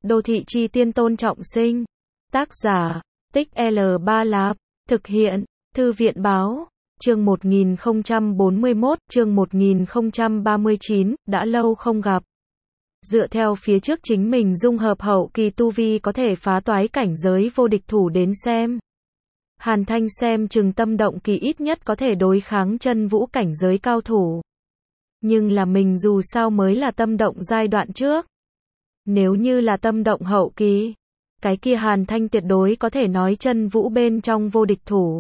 Đô thị chi tiên Tôn Trọng Sinh. Tác giả, Tích L3 Lạp. Thực hiện, Thư viện báo. Chương 1041, chương 1039, đã lâu không gặp. Dựa theo phía trước chính mình dung hợp hậu kỳ tu vi có thể phá toái cảnh giới vô địch thủ đến xem. Hàn Thanh xem chừng tâm động kỳ ít nhất có thể đối kháng chân vũ cảnh giới cao thủ. Nhưng là mình dù sao mới là tâm động giai đoạn trước. Nếu như là tâm động hậu kỳ, cái kia Hàn Thanh tuyệt đối có thể nói chân vũ bên trong vô địch thủ.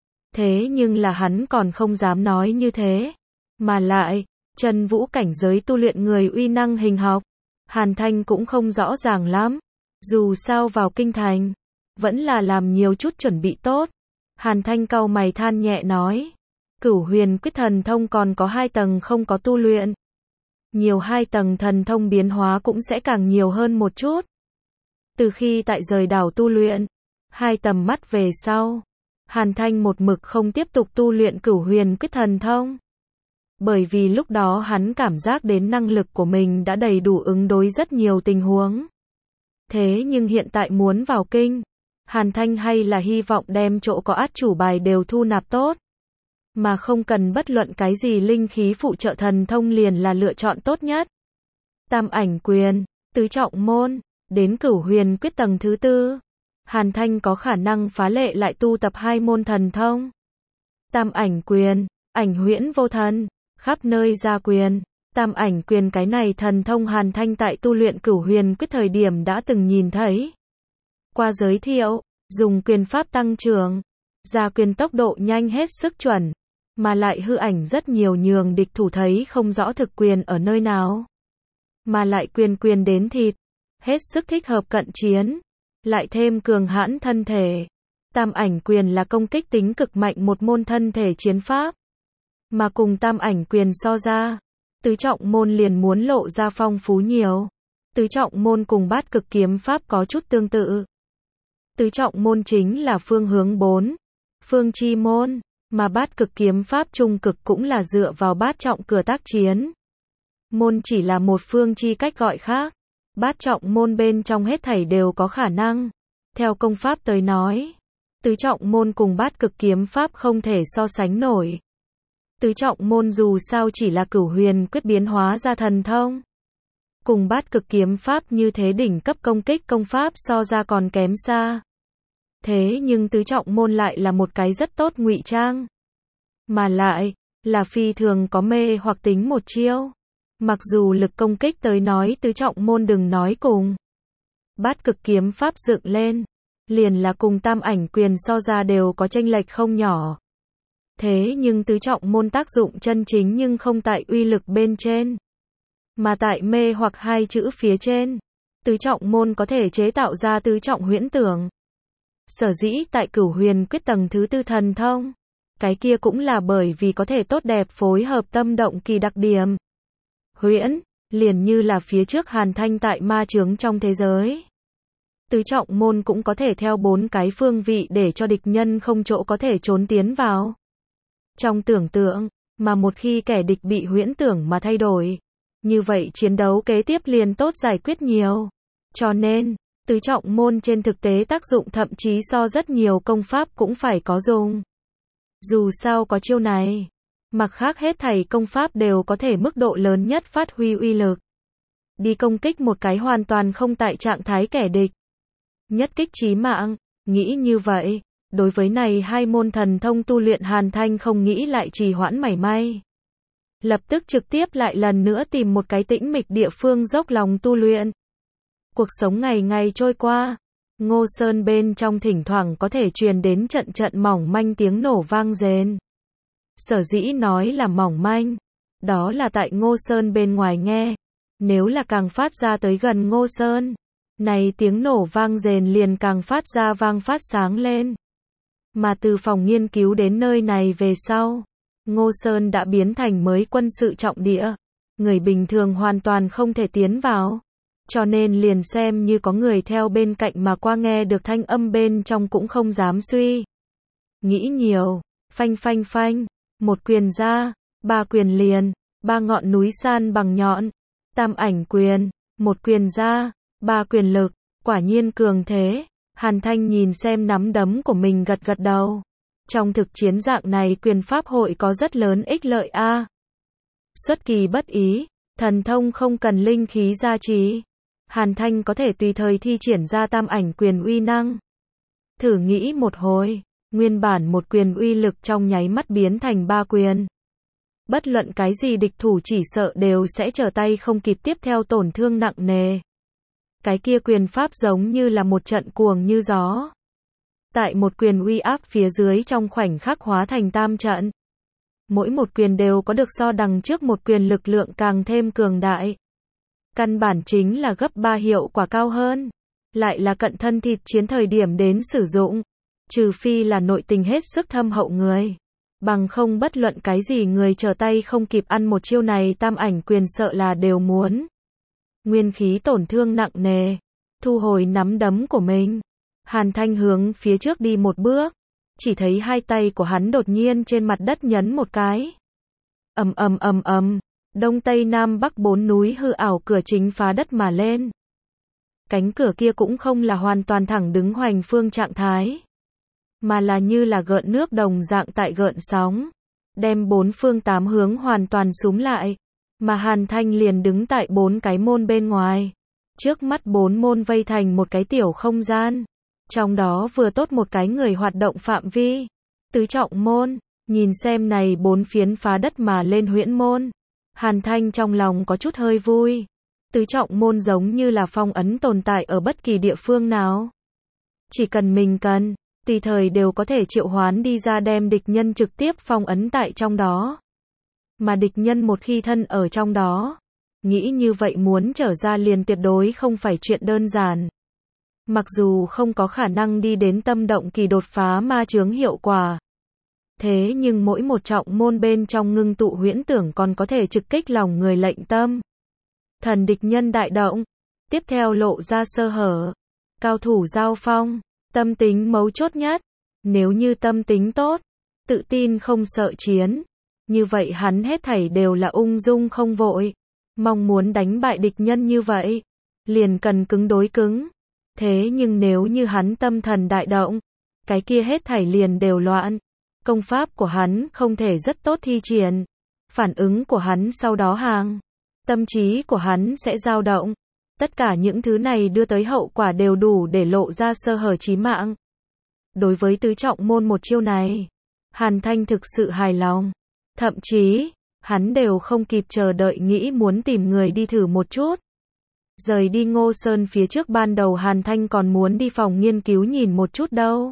Thế nhưng là hắn còn không dám nói như thế. Mà lại, chân vũ cảnh giới tu luyện người uy năng hình học, Hàn Thanh cũng không rõ ràng lắm. Dù sao vào kinh thành, vẫn là làm nhiều chút chuẩn bị tốt. Hàn Thanh cau mày than nhẹ nói. Cửu huyền quyết thần thông còn có 2 tầng không có tu luyện. Nhiều 2 tầng thần thông biến hóa cũng sẽ càng nhiều hơn một chút. Từ khi tại rời đảo tu luyện, 2 tầm mắt về sau, Hàn Thanh một mực không tiếp tục tu luyện cửu huyền quyết thần thông. Bởi vì lúc đó hắn cảm giác đến năng lực của mình đã đầy đủ ứng đối rất nhiều tình huống. Thế nhưng hiện tại muốn vào kinh, Hàn Thanh hay là hy vọng đem chỗ có át chủ bài đều thu nạp tốt. Mà không cần bất luận cái gì linh khí phụ trợ thần thông liền là lựa chọn tốt nhất. Tam ảnh quyền, tứ trọng môn, đến cửu huyền quyết tầng thứ 4. Hàn Thanh có khả năng phá lệ lại tu tập 2 môn thần thông. Tam ảnh quyền, ảnh huyễn vô thần, khắp nơi ra quyền. Tam ảnh quyền cái này thần thông Hàn Thanh tại tu luyện cửu huyền quyết thời điểm đã từng nhìn thấy. Qua giới thiệu, dùng quyền pháp tăng trưởng, ra quyền tốc độ nhanh hết sức chuẩn, mà lại hư ảnh rất nhiều nhường địch thủ thấy không rõ thực quyền ở nơi nào. Mà lại quyền đến thịt, hết sức thích hợp cận chiến, lại thêm cường hãn thân thể. Tam ảnh quyền là công kích tính cực mạnh một môn thân thể chiến pháp. Mà cùng tam ảnh quyền so ra, tứ trọng môn liền muốn lộ ra phong phú nhiều. Tứ trọng môn cùng bát cực kiếm pháp có chút tương tự. Tứ trọng môn chính là phương hướng 4, phương chi môn, mà bát cực kiếm pháp trung cực cũng là dựa vào bát trọng cửa tác chiến. Môn chỉ là một phương chi cách gọi khác. Bát trọng môn bên trong hết thảy đều có khả năng. Theo công pháp tới nói, tứ trọng môn cùng bát cực kiếm pháp không thể so sánh nổi. Tứ trọng môn dù sao chỉ là cửu huyền quyết biến hóa ra thần thông. Cùng bát cực kiếm pháp như thế đỉnh cấp công kích công pháp so ra còn kém xa. Thế nhưng tứ trọng môn lại là một cái rất tốt ngụy trang. Mà lại, là phi thường có mê hoặc tính một chiêu. Mặc dù lực công kích tới nói tứ trọng môn đừng nói cùng. Bát cực kiếm pháp dựng lên, liền là cùng tam ảnh quyền so ra đều có chênh lệch không nhỏ. Thế nhưng tứ trọng môn tác dụng chân chính nhưng không tại uy lực bên trên, mà tại mê hoặc 2 chữ phía trên. Tứ trọng môn có thể chế tạo ra tứ trọng huyễn tưởng. Sở dĩ tại cửu huyền quyết tầng thứ 4 thần thông, cái kia cũng là bởi vì có thể tốt đẹp phối hợp tâm động kỳ đặc điểm. Huyễn, liền như là phía trước Hàn Thanh tại ma chướng trong thế giới. Tứ trọng môn cũng có thể theo 4 cái phương vị để cho địch nhân không chỗ có thể trốn tiến vào. Trong tưởng tượng, mà một khi kẻ địch bị huyễn tưởng mà thay đổi, như vậy chiến đấu kế tiếp liền tốt giải quyết nhiều. Cho nên, tứ trọng môn trên thực tế tác dụng thậm chí so rất nhiều công pháp cũng phải có dùng. Dù sao có chiêu này, mặc khác hết thảy công pháp đều có thể mức độ lớn nhất phát huy uy lực. Đi công kích một cái hoàn toàn không tại trạng thái kẻ địch. Nhất kích chí mạng, nghĩ như vậy, đối với này 2 môn thần thông tu luyện Hàn Thanh không nghĩ lại trì hoãn mảy may. Lập tức trực tiếp lại lần nữa tìm một cái tĩnh mịch địa phương dốc lòng tu luyện. Cuộc sống ngày ngày trôi qua, Ngô Sơn bên trong thỉnh thoảng có thể truyền đến trận trận mỏng manh tiếng nổ vang rền. Sở dĩ nói là mỏng manh, đó là tại Ngô Sơn bên ngoài nghe. Nếu là càng phát ra tới gần Ngô Sơn, này tiếng nổ vang rền liền càng phát ra vang phát sáng lên. Mà từ phòng nghiên cứu đến nơi này về sau, Ngô Sơn đã biến thành mới quân sự trọng địa. Người bình thường hoàn toàn không thể tiến vào. Cho nên liền xem như có người theo bên cạnh mà qua nghe được thanh âm bên trong cũng không dám suy nghĩ nhiều. Phanh phanh phanh, một quyền ra, 3 quyền liền, 3 ngọn núi san bằng nhọn. Tam ảnh quyền, một quyền ra, Ba quyền lực, quả nhiên cường thế. Hàn Thanh nhìn xem nắm đấm của mình gật gật đầu. Trong thực chiến dạng này quyền pháp hội có rất lớn ích lợi a. Xuất kỳ bất ý, thần thông không cần linh khí gia trì. Hàn Thanh có thể tùy thời thi triển ra tam ảnh quyền uy năng. Thử nghĩ một hồi, nguyên bản một quyền uy lực trong nháy mắt biến thành ba quyền. Bất luận cái gì địch thủ chỉ sợ đều sẽ trở tay không kịp, tiếp theo tổn thương nặng nề. Cái kia quyền pháp giống như là một trận cuồng như gió. Tại một quyền uy áp phía dưới trong khoảnh khắc hóa thành tam trận. Mỗi một quyền đều có được so đằng trước một quyền lực lượng càng thêm cường đại. Căn bản chính là gấp 3 hiệu quả cao hơn. Lại là cận thân thịt chiến thời điểm đến sử dụng. Trừ phi là nội tình hết sức thâm hậu người. Bằng không bất luận cái gì người trở tay không kịp ăn một chiêu này tam ảnh quyền sợ là đều muốn. Nguyên khí tổn thương nặng nề. Thu hồi nắm đấm của mình. Hàn Thanh hướng phía trước đi một bước. Chỉ thấy hai tay của hắn đột nhiên trên mặt đất nhấn một cái. Ầm ầm ầm ầm. Đông Tây Nam Bắc bốn núi hư ảo cửa chính phá đất mà lên. Cánh cửa kia cũng không là hoàn toàn thẳng đứng hoành phương trạng thái. Mà là như là gợn nước đồng dạng tại gợn sóng. Đem bốn phương tám hướng hoàn toàn súm lại. Mà Hàn Thanh liền đứng tại bốn cái môn bên ngoài. Trước mắt bốn môn vây thành một cái tiểu không gian. Trong đó vừa tốt một cái người hoạt động phạm vi. Tứ trọng môn. Nhìn xem này bốn phiến phá đất mà lên huyễn môn. Hàn Thanh trong lòng có chút hơi vui. Tứ trọng môn giống như là phong ấn tồn tại ở bất kỳ địa phương nào. Chỉ cần mình cần, tùy thời đều có thể triệu hoán đi ra đem địch nhân trực tiếp phong ấn tại trong đó. Mà địch nhân một khi thân ở trong đó, nghĩ như vậy muốn trở ra liền tuyệt đối không phải chuyện đơn giản. Mặc dù không có khả năng đi đến tâm động kỳ đột phá ma chướng hiệu quả. Thế nhưng mỗi một trọng môn bên trong ngưng tụ huyễn tưởng còn có thể trực kích lòng người lệnh tâm. Thần địch nhân đại động. Tiếp theo lộ ra sơ hở. Cao thủ giao phong. Tâm tính mấu chốt nhất. Nếu như tâm tính tốt, tự tin không sợ chiến. Như vậy hắn hết thảy đều là ung dung không vội. Mong muốn đánh bại địch nhân như vậy. Liền cần cứng đối cứng. Thế nhưng nếu như hắn tâm thần đại động. Cái kia hết thảy liền đều loạn. Công pháp của hắn không thể rất tốt thi triển. Phản ứng của hắn sau đó hàng. Tâm trí của hắn sẽ dao động. Tất cả những thứ này đưa tới hậu quả đều đủ để lộ ra sơ hở chí mạng. Đối với tứ trọng môn một chiêu này, Hàn Thanh thực sự hài lòng. Thậm chí, hắn đều không kịp chờ đợi nghĩ muốn tìm người đi thử một chút. Rời đi Ngô Sơn phía trước ban đầu Hàn Thanh còn muốn đi phòng nghiên cứu nhìn một chút đâu.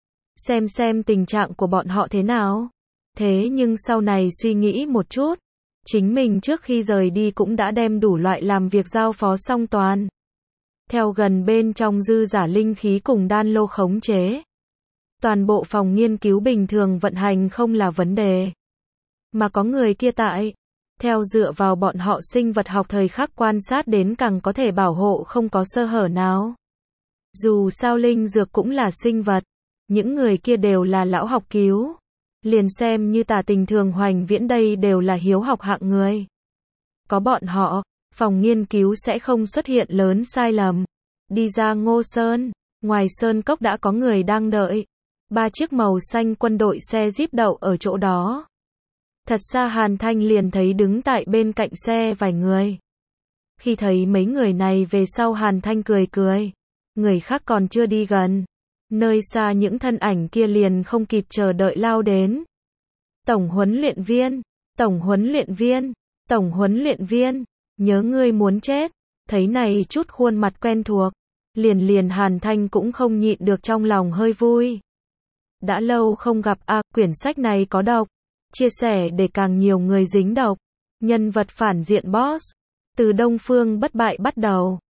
Xem tình trạng của bọn họ thế nào. Thế nhưng sau này suy nghĩ một chút. Chính mình trước khi rời đi cũng đã đem đủ loại làm việc giao phó xong toàn. Theo gần bên trong dư giả linh khí cùng đan lô khống chế. Toàn bộ phòng nghiên cứu bình thường vận hành không là vấn đề. Mà có người kia tại. Theo dựa vào bọn họ sinh vật học thời khắc quan sát đến càng có thể bảo hộ không có sơ hở nào. Dù sao linh dược cũng là sinh vật. Những người kia đều là lão học cứu. Liền xem như Tả Tình Thường Hoành Viễn đây đều là hiếu học hạng người. Có bọn họ, phòng nghiên cứu sẽ không xuất hiện lớn sai lầm. Đi ra Ngô Sơn, ngoài Sơn Cốc đã có người đang đợi. 3 chiếc màu xanh quân đội xe Jeep đậu ở chỗ đó. Thật xa Hàn Thanh liền thấy đứng tại bên cạnh xe vài người. Khi thấy mấy người này về sau Hàn Thanh cười cười. Người khác còn chưa đi gần. Nơi xa những thân ảnh kia liền không kịp chờ đợi lao đến. Tổng huấn luyện viên, tổng huấn luyện viên, tổng huấn luyện viên, nhớ ngươi muốn chết. Thấy này chút khuôn mặt quen thuộc, liền Hàn Thanh cũng không nhịn được trong lòng hơi vui. Đã lâu không gặp quyển sách này có độc, chia sẻ để càng nhiều người dính độc. Nhân vật phản diện boss, từ Đông Phương Bất Bại bắt đầu.